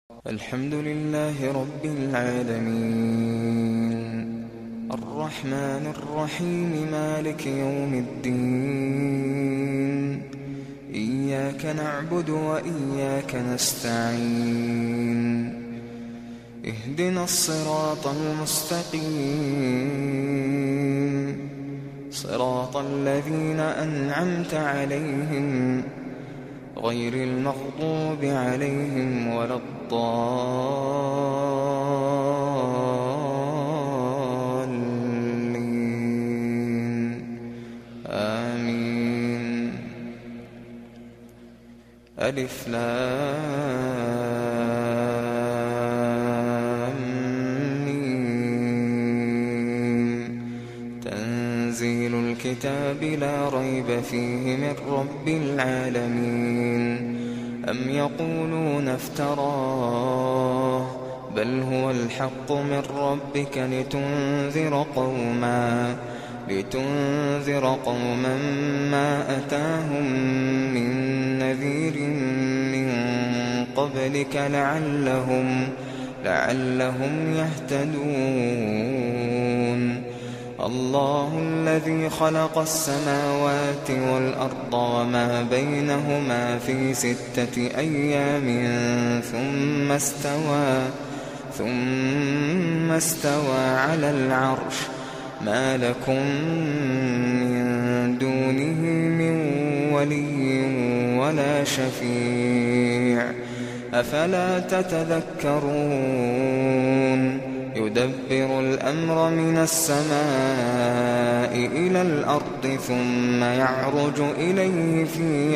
الحمد لله رب العالمين، الرحمن الرحيم، مالك يوم الدين. إياك نعبد وإياك نستعين، اهدنا الصراط المستقيم، صراط الذين أنعمت عليهم غير المغضوب عليهم ولا الضالين. آمين. ألف لام ميم. تنزيل الكتاب لا ريب فيه من رب العالمين. أم يقولون افتراه، بل هو الحق من ربك لتنذر قوما ما أتاهم من نذير من قبلك لعلهم يهتدون. الله الذي خلق السماوات والأرض وما بينهما في 6 أيام ثم استوى على العرش. ما لكم من دونه من ولي ولا شفيع، أفلا تتذكرون؟ يدبر الأمر من السماء إلى الأرض ثم يعرج إليه في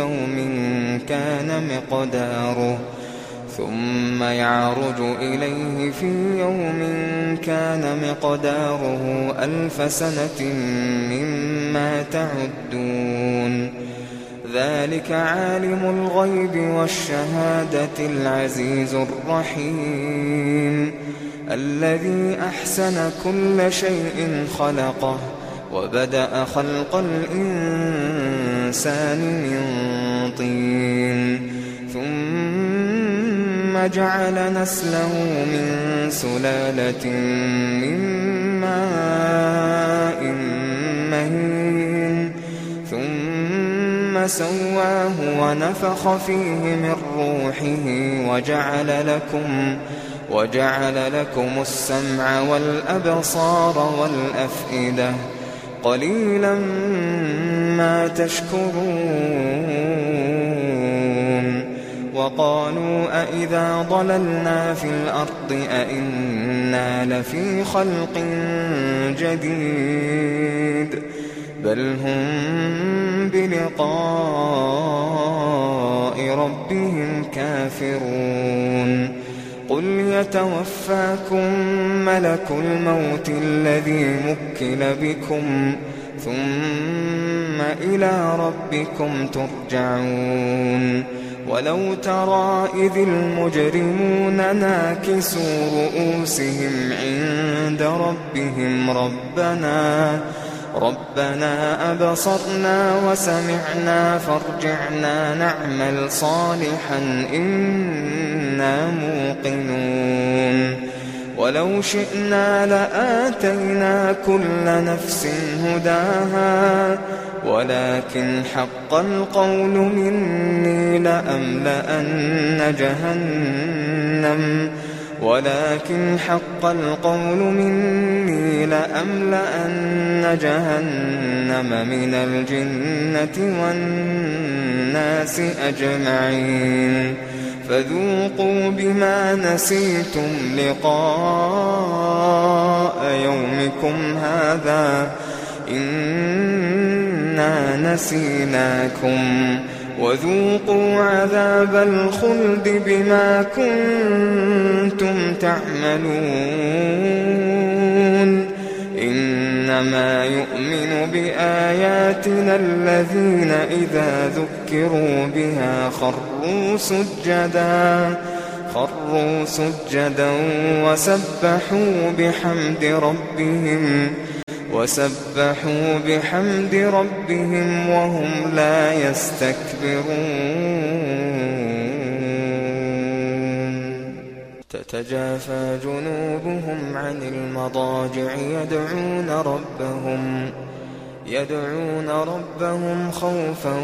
يوم كان مقداره 1000 سنة مما تعدون. ذلك عالم الغيب والشهادة العزيز الرحيم، الذي أحسن كل شيء خلقه وبدأ خلق الإنسان من طين، ثم جعل نسله من سلالة من ماء مهين، ثم سواه ونفخ فيه من روحه وجعل لكم السمع والأبصار والأفئدة، قليلا ما تشكرون. وقالوا أإذا ضللنا في الأرض أإنا لفي خلق جديد، بل هم بلقاء ربهم كافرون. قل يتوفاكم ملك الموت الذي وكل بكم ثم إلى ربكم ترجعون. ولو ترى إذ المجرمون ناكسوا رؤوسهم عند ربهم ربنا أبصرنا وسمعنا فارجعنا نعمل صالحا إنا موقنون. ولو شئنا لآتينا كل نفس هداها، ولكن حق القول مني لأملأن جهنم من الجنة والناس أجمعين. فذوقوا بما نسيتم لقاء يومكم هذا إنا نسيناكم، وذوقوا عذاب الخلد بما كنتم تعملون. إنما يؤمن بآياتنا الذين إذا ذكروا بها خروا سجدا وسبحوا بحمد ربهم وهم لا يستكبرون. تتجافى جنوبهم عن المضاجع يدعون ربهم خوفا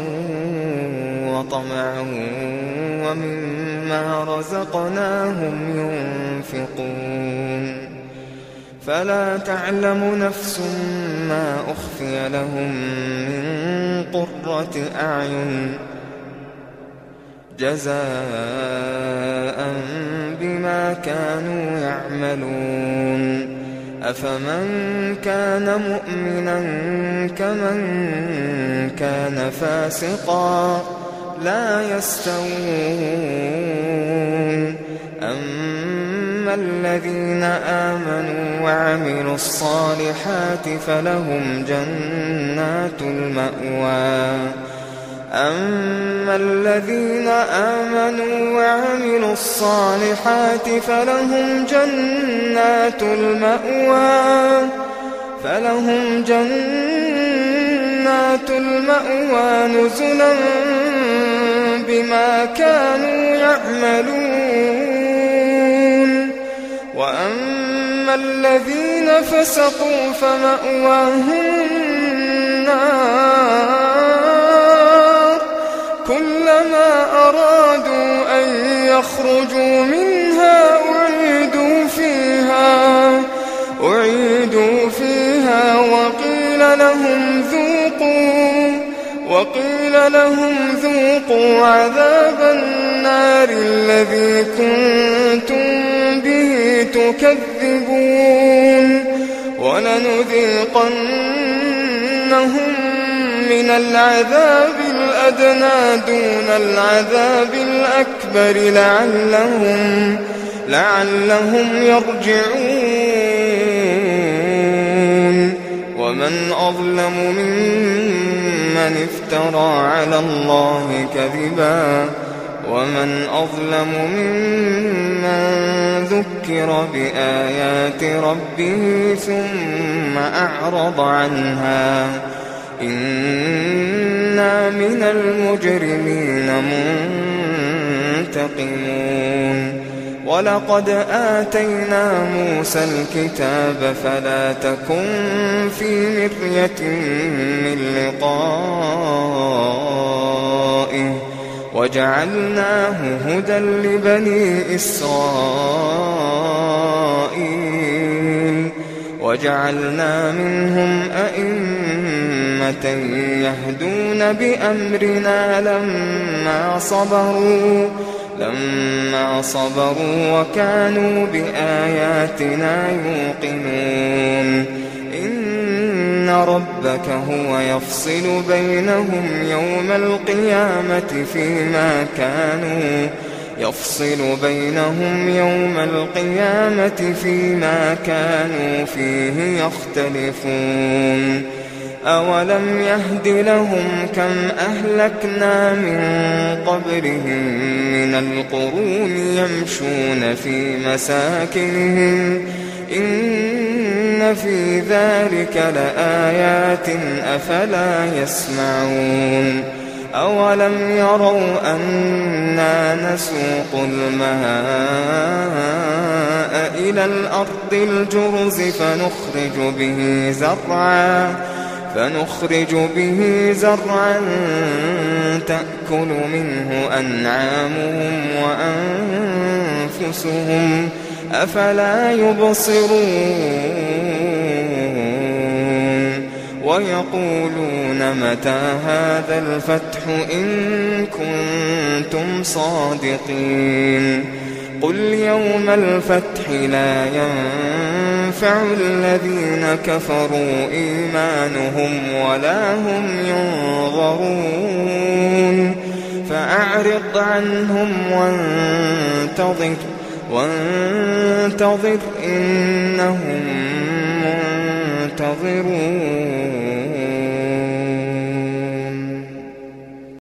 وطمعا ومما رزقناهم ينفقون فلا تعلم نفس ما أخفي لهم من قرة أعين جزاء بما كانوا يعملون أفمن كان مؤمنا كمن كان فاسقا لا يستوون أما الذين آمنوا وعملوا الصالحات فلهم جنات المأوى نزلا بما كانوا يعملون وأما الذين فسقوا فمأواهم النار كلما أرادوا أن يخرجوا منها أعيدوا فيها وقيل لهم ذوقوا عذاب النار الذي كنتم به تكذبون ولنذيقنهم من العذاب الأدنى دون العذاب الأكبر لعلهم يرجعون ومن أظلم ممن افترى على الله كذبا ومن أظلم ممن ذكر بآيات ربه ثم أعرض عنها إنا من المجرمين منتقمون ولقد آتينا موسى الكتاب فلا تكن في مرية من لقائه وجعلناه هدى لبني إسرائيل وجعلنا منهم أئمة يهدون بأمرنا لما صبروا وكانوا بآياتنا يوقنون إن ربك هو يفصل بينهم يوم القيامة فيما كانوا فيه يختلفون أولم يهد لهم كم أهلكنا من قبلهم من القرون يمشون في مساكنهم إن في ذلك لآيات أفلا يسمعون أولم يروا أنا نسوق الماء إلى الأرض الجرز فنخرج به زرعا تأكل منه أنعامهم وأنفسهم أفلا يبصرون ويقولون متى هذا الفتح إن كنتم صادقين قل يوم الفتح لا ينفع الذين كفروا إيمانهم ولا هم ينظرون فأعرض عنهم وانتظر إنهم منتظرون